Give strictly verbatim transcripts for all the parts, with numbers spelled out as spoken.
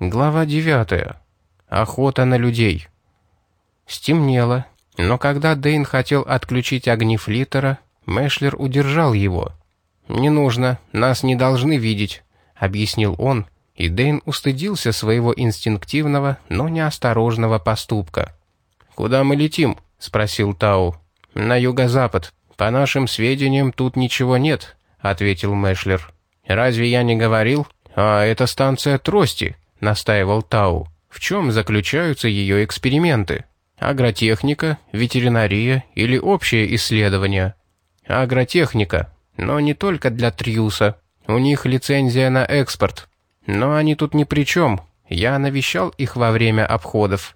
Глава девятая. Охота на людей. Стемнело, но когда Дэйн хотел отключить огни флиттера, Мэшлер удержал его. «Не нужно, нас не должны видеть», — объяснил он, и Дэйн устыдился своего инстинктивного, но неосторожного поступка. «Куда мы летим?» — спросил Тау. «На юго-запад. По нашим сведениям, тут ничего нет», — ответил Мэшлер. «Разве я не говорил? А это станция Трости», — настаивал Тау. «В чем заключаются ее эксперименты? Агротехника, ветеринария или общее исследование?» «Агротехника, но не только для Триуса. У них лицензия на экспорт. Но они тут ни при чем. Я навещал их во время обходов.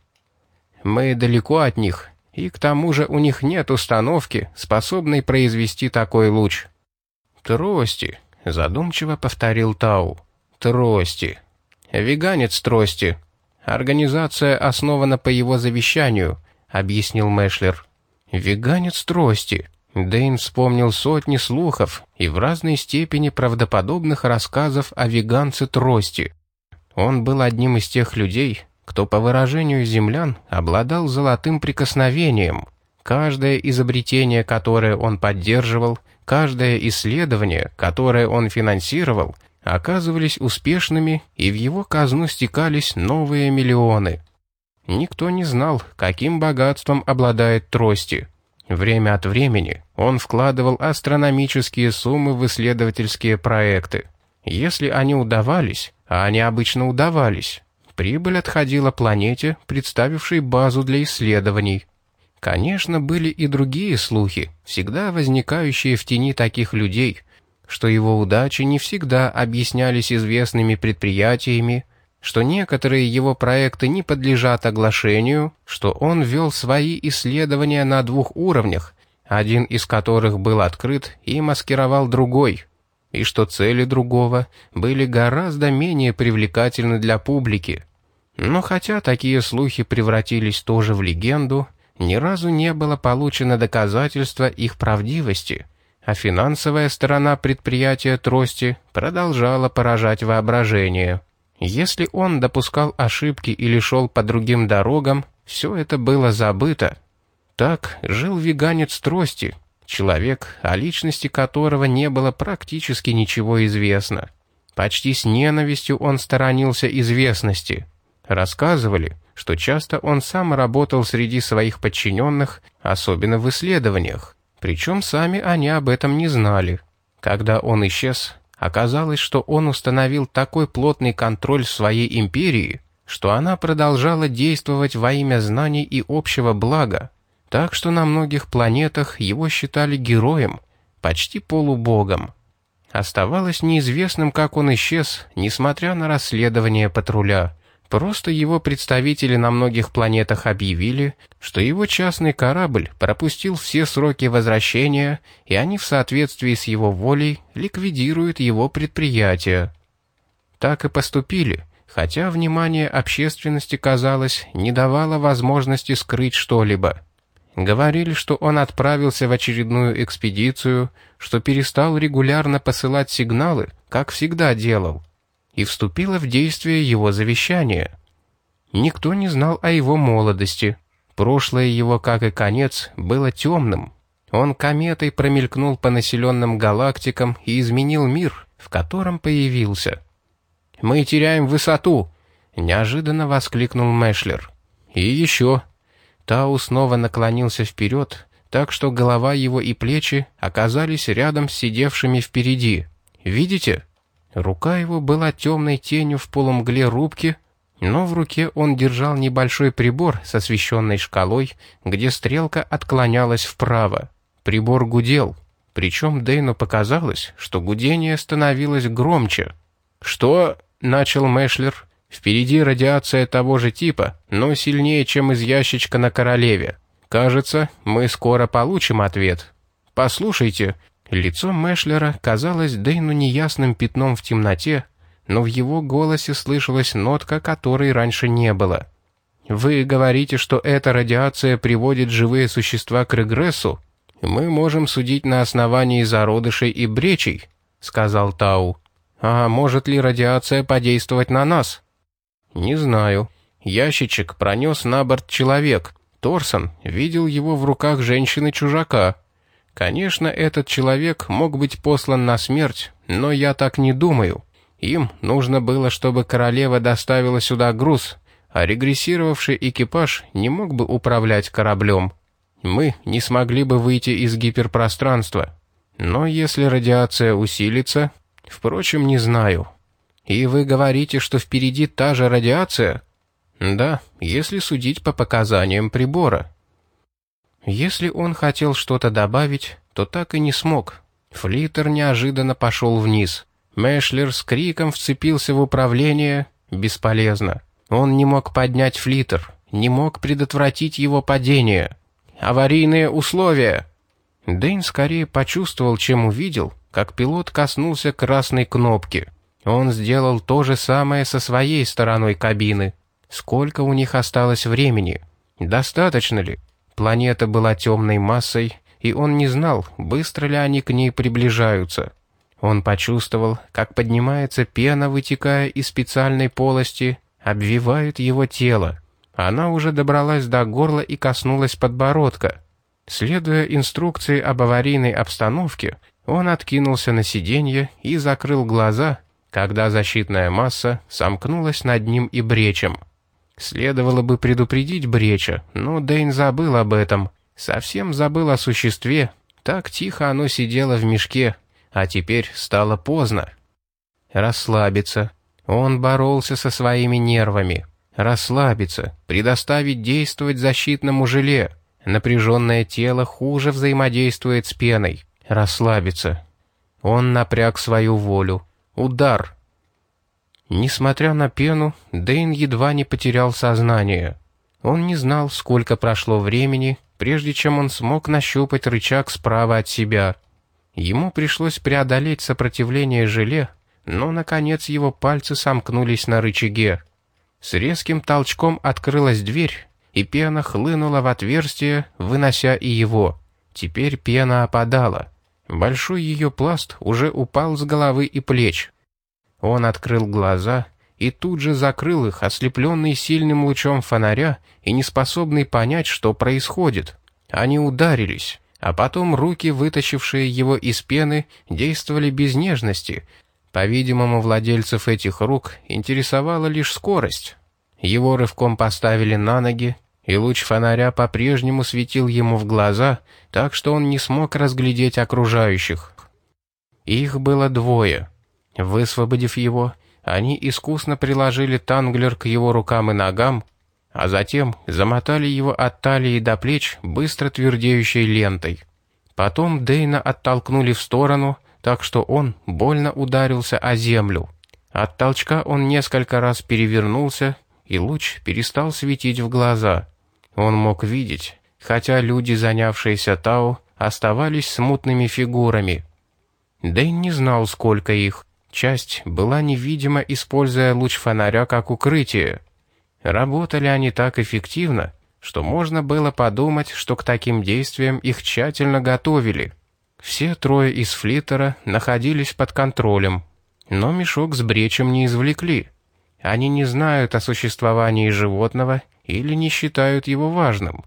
Мы далеко от них, и к тому же у них нет установки, способной произвести такой луч». «Трости», — задумчиво повторил Тау. «Трости. Веганец Трости. Организация основана по его завещанию», — объяснил Мэшлер. «Веганец Трости». Дэйн вспомнил сотни слухов и в разной степени правдоподобных рассказов о веганце Трости. Он был одним из тех людей, кто, по выражению землян, обладал золотым прикосновением. Каждое изобретение, которое он поддерживал, каждое исследование, которое он финансировал, оказывались успешными, и в его казну стекались новые миллионы. Никто не знал, каким богатством обладает Трости. Время от времени он вкладывал астрономические суммы в исследовательские проекты. Если они удавались, а они обычно удавались, прибыль отходила планете, представившей базу для исследований. Конечно, были и другие слухи, всегда возникающие в тени таких людей, что его удачи не всегда объяснялись известными предприятиями, что некоторые его проекты не подлежат оглашению, что он вел свои исследования на двух уровнях, один из которых был открыт и маскировал другой, и что цели другого были гораздо менее привлекательны для публики. Но хотя такие слухи превратились тоже в легенду, ни разу не было получено доказательства их правдивости, а финансовая сторона предприятия Трости продолжала поражать воображение. Если он допускал ошибки или шел по другим дорогам, все это было забыто. Так жил веганец Трости, человек, о личности которого не было практически ничего известно. Почти с ненавистью он сторонился известности. Рассказывали, что часто он сам работал среди своих подчиненных, особенно в исследованиях. Причем сами они об этом не знали. Когда он исчез, оказалось, что он установил такой плотный контроль в своей империи, что она продолжала действовать во имя знаний и общего блага, так что на многих планетах его считали героем, почти полубогом. Оставалось неизвестным, как он исчез, несмотря на расследование патруля. Просто его представители на многих планетах объявили, что его частный корабль пропустил все сроки возвращения, и они в соответствии с его волей ликвидируют его предприятие. Так и поступили, хотя внимание общественности, казалось, не давало возможности скрыть что-либо. Говорили, что он отправился в очередную экспедицию, что перестал регулярно посылать сигналы, как всегда делал, и вступило в действие его завещание. Никто не знал о его молодости. Прошлое его, как и конец, было темным. Он кометой промелькнул по населенным галактикам и изменил мир, в котором появился. «Мы теряем высоту!» — неожиданно воскликнул Мэшлер. «И еще!» Тау снова наклонился вперед, так что голова его и плечи оказались рядом с сидевшими впереди. «Видите?» Рука его была темной тенью в полумгле рубки, но в руке он держал небольшой прибор с освещенной шкалой, где стрелка отклонялась вправо. Прибор гудел, причем Дэйну показалось, что гудение становилось громче. «Что?» — начал Мэшлер. «Впереди радиация того же типа, но сильнее, чем из ящичка на Королеве. Кажется, мы скоро получим ответ. Послушайте». Лицо Мэшлера казалось Дэйну неясным пятном в темноте, но в его голосе слышалась нотка, которой раньше не было. «Вы говорите, что эта радиация приводит живые существа к регрессу? Мы можем судить на основании зародышей и бречей», — сказал Тау. «А может ли радиация подействовать на нас?» «Не знаю. Ящичек пронес на борт человек. Торсон видел его в руках женщины-чужака. Конечно, этот человек мог быть послан на смерть, но я так не думаю. Им нужно было, чтобы королева доставила сюда груз, а регрессировавший экипаж не мог бы управлять кораблем. Мы не смогли бы выйти из гиперпространства. Но если радиация усилится... Впрочем, не знаю. И вы говорите, что впереди та же радиация? Да, если судить по показаниям прибора. Если он хотел что-то добавить, то так и не смог. Флиттер неожиданно пошел вниз. Мэшлер с криком вцепился в управление. Бесполезно. Он не мог поднять флиттер, не мог предотвратить его падение. «Аварийные условия!» Дэйн скорее почувствовал, чем увидел, как пилот коснулся красной кнопки. Он сделал то же самое со своей стороной кабины. Сколько у них осталось времени? Достаточно ли? Планета была темной массой, и он не знал, быстро ли они к ней приближаются. Он почувствовал, как поднимается пена, вытекая из специальной полости, обвивает его тело. Она уже добралась до горла и коснулась подбородка. Следуя инструкции об аварийной обстановке, он откинулся на сиденье и закрыл глаза, когда защитная масса сомкнулась над ним и Бречем. Следовало бы предупредить Бреча, но Дэйн забыл об этом. Совсем забыл о существе. Так тихо оно сидело в мешке, а теперь стало поздно. Расслабиться. Он боролся со своими нервами. Расслабиться, предоставить действовать защитному желе. Напряженное тело хуже взаимодействует с пеной. Расслабиться. Он напряг свою волю. Удар. Несмотря на пену, Дэйн едва не потерял сознание. Он не знал, сколько прошло времени, прежде чем он смог нащупать рычаг справа от себя. Ему пришлось преодолеть сопротивление желе, но, наконец, его пальцы сомкнулись на рычаге. С резким толчком открылась дверь, и пена хлынула в отверстие, вынося и его. Теперь пена опадала. Большой ее пласт уже упал с головы и плеч. Он открыл глаза и тут же закрыл их, ослепленный сильным лучом фонаря и неспособный понять, что происходит. Они ударились, а потом руки, вытащившие его из пены, действовали без нежности. По-видимому, владельцев этих рук интересовала лишь скорость. Его рывком поставили на ноги, и луч фонаря по-прежнему светил ему в глаза, так что он не смог разглядеть окружающих. Их было двое. Высвободив его, они искусно приложили танглер к его рукам и ногам, а затем замотали его от талии до плеч быстро твердеющей лентой. Потом Дэйна оттолкнули в сторону, так что он больно ударился о землю. От толчка он несколько раз перевернулся, и луч перестал светить в глаза. Он мог видеть, хотя люди, занявшиеся Тау, оставались смутными фигурами. Дэйн не знал, сколько их. Часть была невидима, используя луч фонаря как укрытие. Работали они так эффективно, что можно было подумать, что к таким действиям их тщательно готовили. Все трое из флиттера находились под контролем, но мешок с Бречем не извлекли. Они не знают о существовании животного или не считают его важным.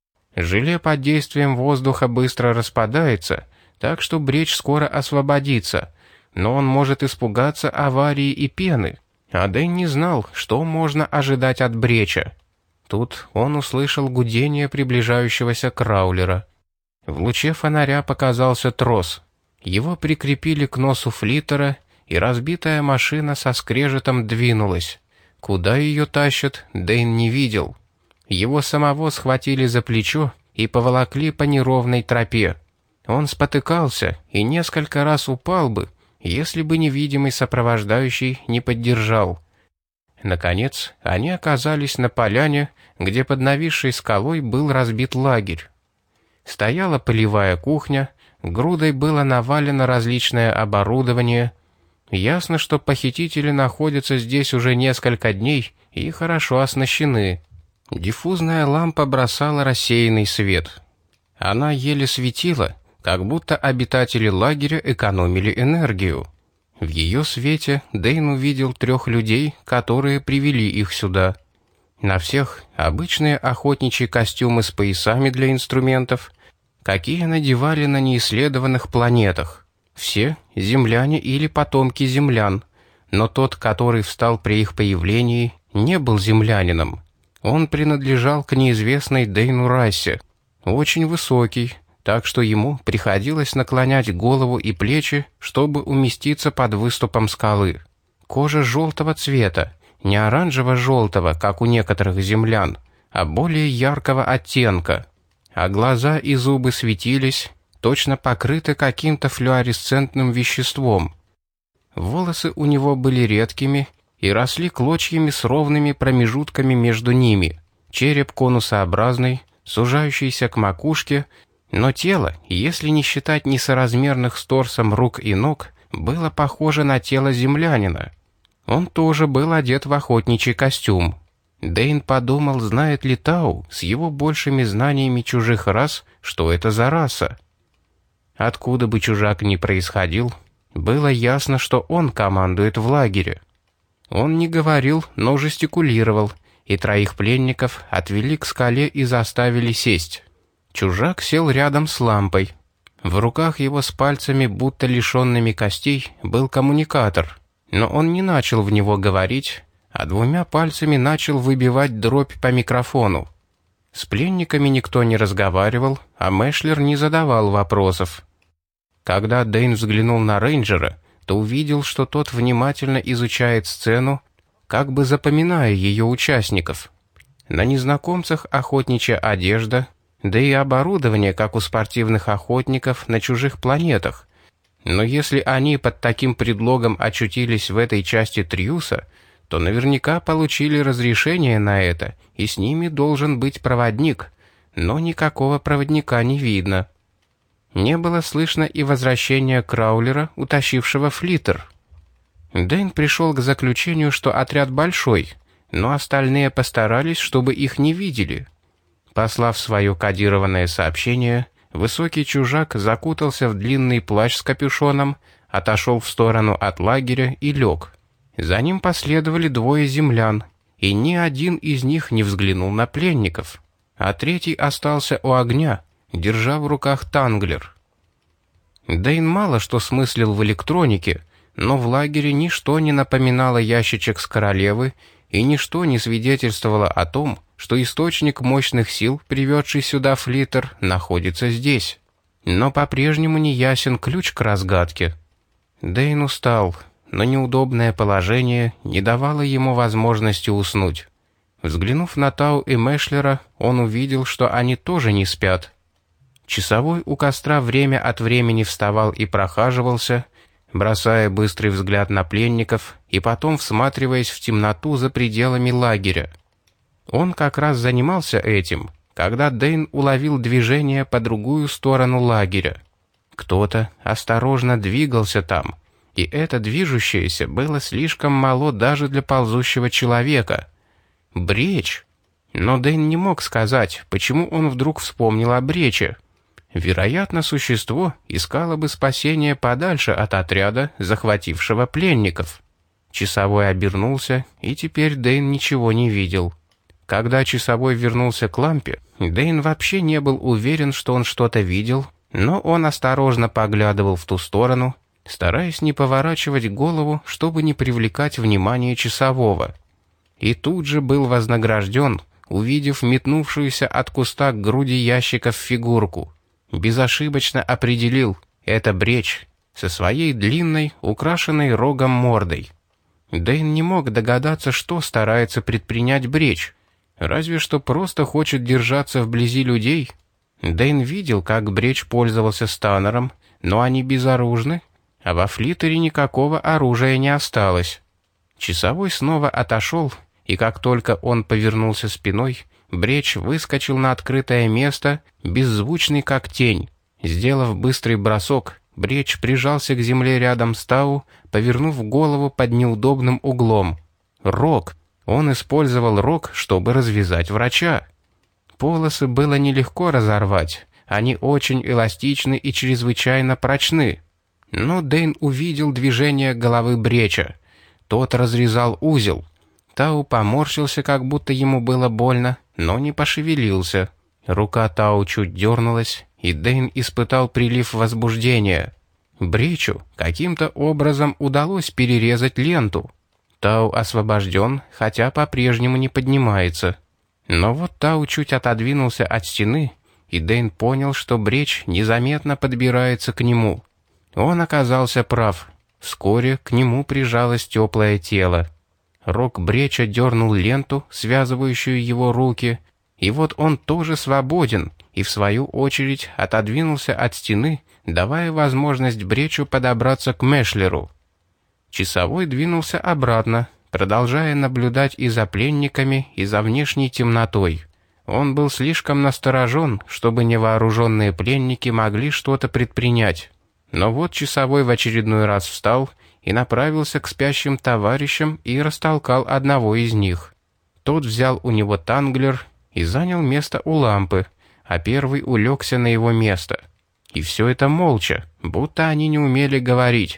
Желе под действием воздуха быстро распадается, так что Бреч скоро освободится, но он может испугаться аварии и пены, а Дэйн не знал, что можно ожидать от Бреча. Тут он услышал гудение приближающегося краулера. В луче фонаря показался трос. Его прикрепили к носу флиттера, и разбитая машина со скрежетом двинулась. Куда ее тащат, Дэйн не видел. Его самого схватили за плечо и поволокли по неровной тропе. Он спотыкался и несколько раз упал бы, если бы невидимый сопровождающий не поддержал. Наконец, они оказались на поляне, где под нависшей скалой был разбит лагерь. Стояла полевая кухня, грудой было навалено различное оборудование. Ясно, что похитители находятся здесь уже несколько дней и хорошо оснащены. Диффузная лампа бросала рассеянный свет. Она еле светила, как будто обитатели лагеря экономили энергию. В ее свете Дэйн увидел трех людей, которые привели их сюда. На всех обычные охотничьи костюмы с поясами для инструментов, какие надевали на неисследованных планетах. Все земляне или потомки землян, но тот, который встал при их появлении, не был землянином. Он принадлежал к неизвестной Дэйну расе, очень высокий, так что ему приходилось наклонять голову и плечи, чтобы уместиться под выступом скалы. Кожа желтого цвета, не оранжево-желтого, как у некоторых землян, а более яркого оттенка. А глаза и зубы светились, точно покрыты каким-то флуоресцентным веществом. Волосы у него были редкими и росли клочьями с ровными промежутками между ними. Череп конусообразный, сужающийся к макушке, но тело, если не считать несоразмерных с торсом рук и ног, было похоже на тело землянина. Он тоже был одет в охотничий костюм. Дэйн подумал, знает ли Тау с его большими знаниями чужих рас, что это за раса. Откуда бы чужак ни происходил, было ясно, что он командует в лагере. Он не говорил, но жестикулировал, и троих пленников отвели к скале и заставили сесть. Чужак сел рядом с лампой. В руках его с пальцами, будто лишенными костей, был коммуникатор, но он не начал в него говорить, а двумя пальцами начал выбивать дробь по микрофону. С пленниками никто не разговаривал, а Мэшлер не задавал вопросов. Когда Дэйн взглянул на рейнджера, то увидел, что тот внимательно изучает сцену, как бы запоминая ее участников. На незнакомцах охотничья одежда, да и оборудование, как у спортивных охотников на чужих планетах. Но если они под таким предлогом очутились в этой части Триуса, то наверняка получили разрешение на это, и с ними должен быть проводник, но никакого проводника не видно. Не было слышно и возвращения Краулера, утащившего флиттер. Дэйн пришел к заключению, что отряд большой, но остальные постарались, чтобы их не видели. Послав свое кодированное сообщение, высокий чужак закутался в длинный плащ с капюшоном, отошел в сторону от лагеря и лег. За ним последовали двое землян, и ни один из них не взглянул на пленников, а третий остался у огня, держа в руках танглер. Дэйн мало что смыслил в электронике, но в лагере ничто не напоминало ящичек с королевы, и ничто не свидетельствовало о том, что источник мощных сил, приведший сюда флиттер, находится здесь. Но по-прежнему не ясен ключ к разгадке. Дэйн устал, но неудобное положение не давало ему возможности уснуть. Взглянув на Тау и Мэшлера, он увидел, что они тоже не спят. Часовой у костра время от времени вставал и прохаживался, бросая быстрый взгляд на пленников и потом всматриваясь в темноту за пределами лагеря. Он как раз занимался этим, когда Дэйн уловил движение по другую сторону лагеря. Кто-то осторожно двигался там, и это движущееся было слишком мало даже для ползущего человека. Бречь! Но Дэйн не мог сказать, почему он вдруг вспомнил о брече. Вероятно, существо искало бы спасения подальше от отряда, захватившего пленников. Часовой обернулся, и теперь Дэйн ничего не видел. Когда часовой вернулся к лампе, Дэйн вообще не был уверен, что он что-то видел, но он осторожно поглядывал в ту сторону, стараясь не поворачивать голову, чтобы не привлекать внимание часового. И тут же был вознагражден, увидев метнувшуюся от куста к груди ящиков фигурку. Безошибочно определил — это бречь со своей длинной, украшенной рогом мордой. Дэйн не мог догадаться, что старается предпринять бречь, разве что просто хочет держаться вблизи людей. Дэйн видел, как бречь пользовался станером, но они безоружны, а во флиттере никакого оружия не осталось. Часовой снова отошел, и как только он повернулся спиной, бречь выскочил на открытое место, беззвучный как тень. Сделав быстрый бросок, бречь прижался к земле рядом с Тау, повернув голову под неудобным углом. Рог! Он использовал рог, чтобы развязать врача. Полосы было нелегко разорвать, они очень эластичны и чрезвычайно прочны. Но Дэйн увидел движение головы Бреча. Тот разрезал узел. Тау поморщился, как будто ему было больно, но не пошевелился. Рука Тау чуть дернулась, и Дэйн испытал прилив возбуждения. Бречу каким-то образом удалось перерезать ленту. Тау освобожден, хотя по-прежнему не поднимается. Но вот Тау чуть отодвинулся от стены, и Дэйн понял, что Бреч незаметно подбирается к нему. Он оказался прав. Вскоре к нему прижалось теплое тело. Рог Бреча дернул ленту, связывающую его руки, и вот он тоже свободен, и в свою очередь отодвинулся от стены, давая возможность Бречу подобраться к Мешлеру. Часовой двинулся обратно, продолжая наблюдать и за пленниками, и за внешней темнотой. Он был слишком насторожен, чтобы невооруженные пленники могли что-то предпринять. Но вот часовой в очередной раз встал и направился к спящим товарищам и растолкал одного из них. Тот взял у него танглер и занял место у лампы, а первый улегся на его место. И все это молча, будто они не умели говорить.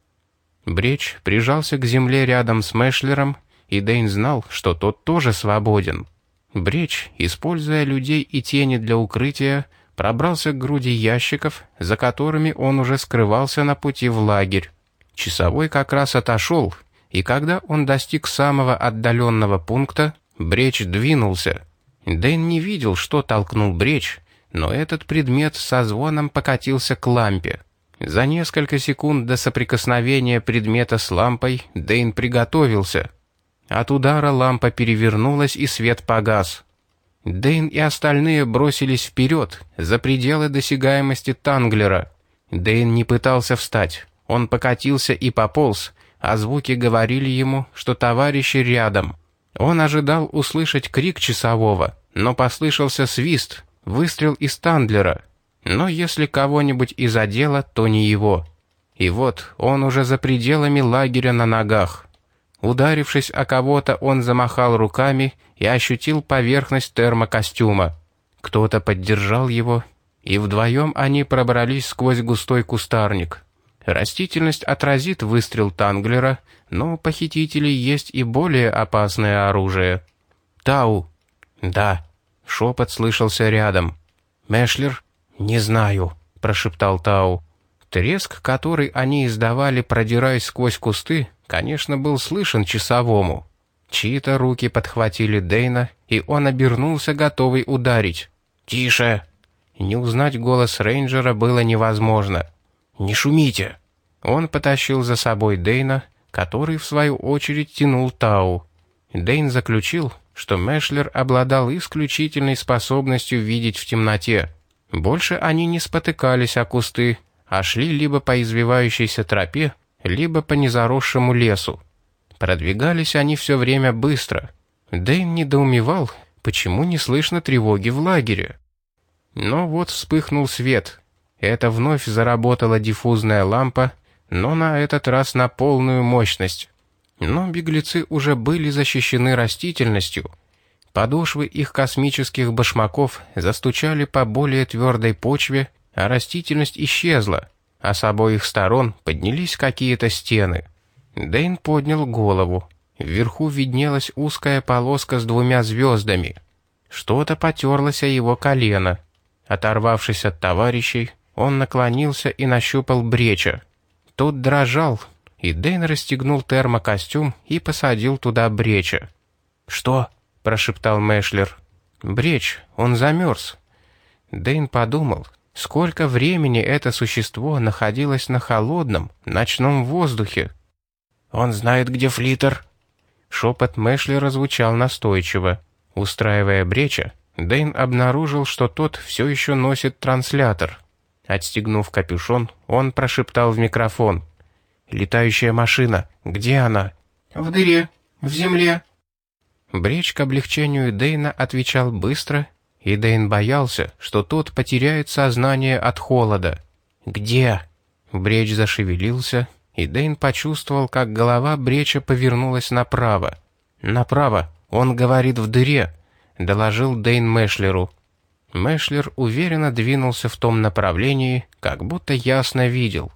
Бреч прижался к земле рядом с Мешлером, и Дэйн знал, что тот тоже свободен. Бреч, используя людей и тени для укрытия, пробрался к груди ящиков, за которыми он уже скрывался на пути в лагерь. Часовой как раз отошел, и когда он достиг самого отдаленного пункта, Бреч двинулся. Дэйн не видел, что толкнул Бреч, но этот предмет со звоном покатился к лампе. За несколько секунд до соприкосновения предмета с лампой Дэйн приготовился. От удара лампа перевернулась, и свет погас. Дэйн и остальные бросились вперед, за пределы досягаемости танглера. Дэйн не пытался встать. Он покатился и пополз, а звуки говорили ему, что товарищи рядом. Он ожидал услышать крик часового, но послышался свист, выстрел из танглера. Но если кого-нибудь и задело, то не его. И вот он уже за пределами лагеря на ногах. Ударившись о кого-то, он замахал руками и ощутил поверхность термокостюма. Кто-то поддержал его, и вдвоем они пробрались сквозь густой кустарник. Растительность отразит выстрел танглера, но у похитителей есть и более опасное оружие. «Тау!» «Да!» — шепот слышался рядом. «Мешлер?» «Не знаю», — прошептал Тау. Треск, который они издавали, продираясь сквозь кусты, конечно, был слышен часовому. Чьи-то руки подхватили Дэйна, и он обернулся, готовый ударить. «Тише!» Не узнать голос рейнджера было невозможно. «Не шумите!» Он потащил за собой Дэйна, который, в свою очередь, тянул Тау. Дэйн заключил, что Мешлер обладал исключительной способностью видеть в темноте. Больше они не спотыкались о кусты, а шли либо по извивающейся тропе, либо по незаросшему лесу. Продвигались они все время быстро. Дэйн недоумевал, почему не слышно тревоги в лагере. Но вот вспыхнул свет. Это вновь заработала диффузная лампа, но на этот раз на полную мощность. Но беглецы уже были защищены растительностью. Подошвы их космических башмаков застучали по более твердой почве, а растительность исчезла, а с обоих сторон поднялись какие-то стены. Дэйн поднял голову. Вверху виднелась узкая полоска с двумя звездами. Что-то потерлось о его колено. Оторвавшись от товарищей, он наклонился и нащупал Бреча. Тот дрожал, и Дэйн расстегнул термокостюм и посадил туда Бреча. «Что?» — прошептал Мешлер. «Бреч, он замерз». Дэйн подумал, сколько времени это существо находилось на холодном, ночном воздухе. «Он знает, где Флиттер?» Шепот Мешлера звучал настойчиво. Устраивая Бреча, Дэйн обнаружил, что тот все еще носит транслятор. Отстегнув капюшон, он прошептал в микрофон. «Летающая машина, где она?» «В дыре, в земле». Бреч к облегчению Дэйна отвечал быстро, и Дэйн боялся, что тот потеряет сознание от холода. «Где?» Бреч зашевелился, и Дэйн почувствовал, как голова Бреча повернулась направо. «Направо, он говорит, в дыре», — доложил Дэйн Мешлеру. Мешлер уверенно двинулся в том направлении, как будто ясно видел.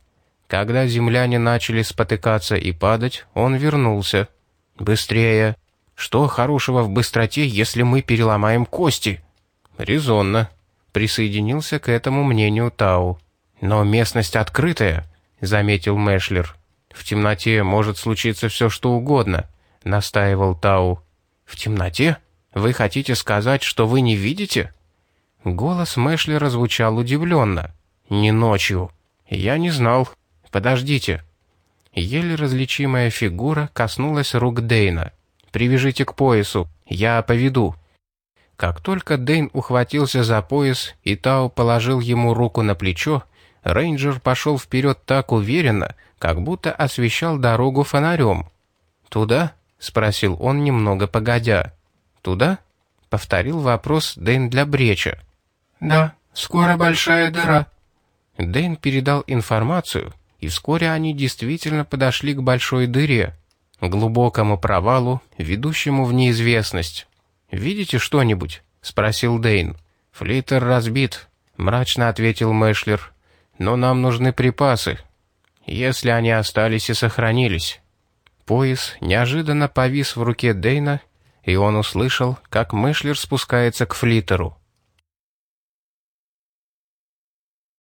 Когда земляне начали спотыкаться и падать, он вернулся. «Быстрее!» «Что хорошего в быстроте, если мы переломаем кости?» «Резонно», — присоединился к этому мнению Тау. «Но местность открытая», — заметил Мэшлер. «В темноте может случиться все, что угодно», — настаивал Тау. «В темноте? Вы хотите сказать, что вы не видите?» Голос Мэшлера звучал удивленно. «Не ночью. Я не знал. Подождите». Еле различимая фигура коснулась рук Дэйна. «Привяжите к поясу, я поведу». Как только Дэйн ухватился за пояс и Тау положил ему руку на плечо, рейнджер пошел вперед так уверенно, как будто освещал дорогу фонарем. «Туда?» — спросил он немного погодя. «Туда?» — повторил вопрос Дэйн для Бреча. «Да, скоро большая дыра». Дэйн передал информацию, и вскоре они действительно подошли к большой дыре, глубокому провалу, ведущему в неизвестность. «Видите что-нибудь?» — спросил Дэйн. «Флиттер разбит», — мрачно ответил Мэшлер. «Но нам нужны припасы, если они остались и сохранились». Пояс неожиданно повис в руке Дэйна, и он услышал, как Мэшлер спускается к флиттеру.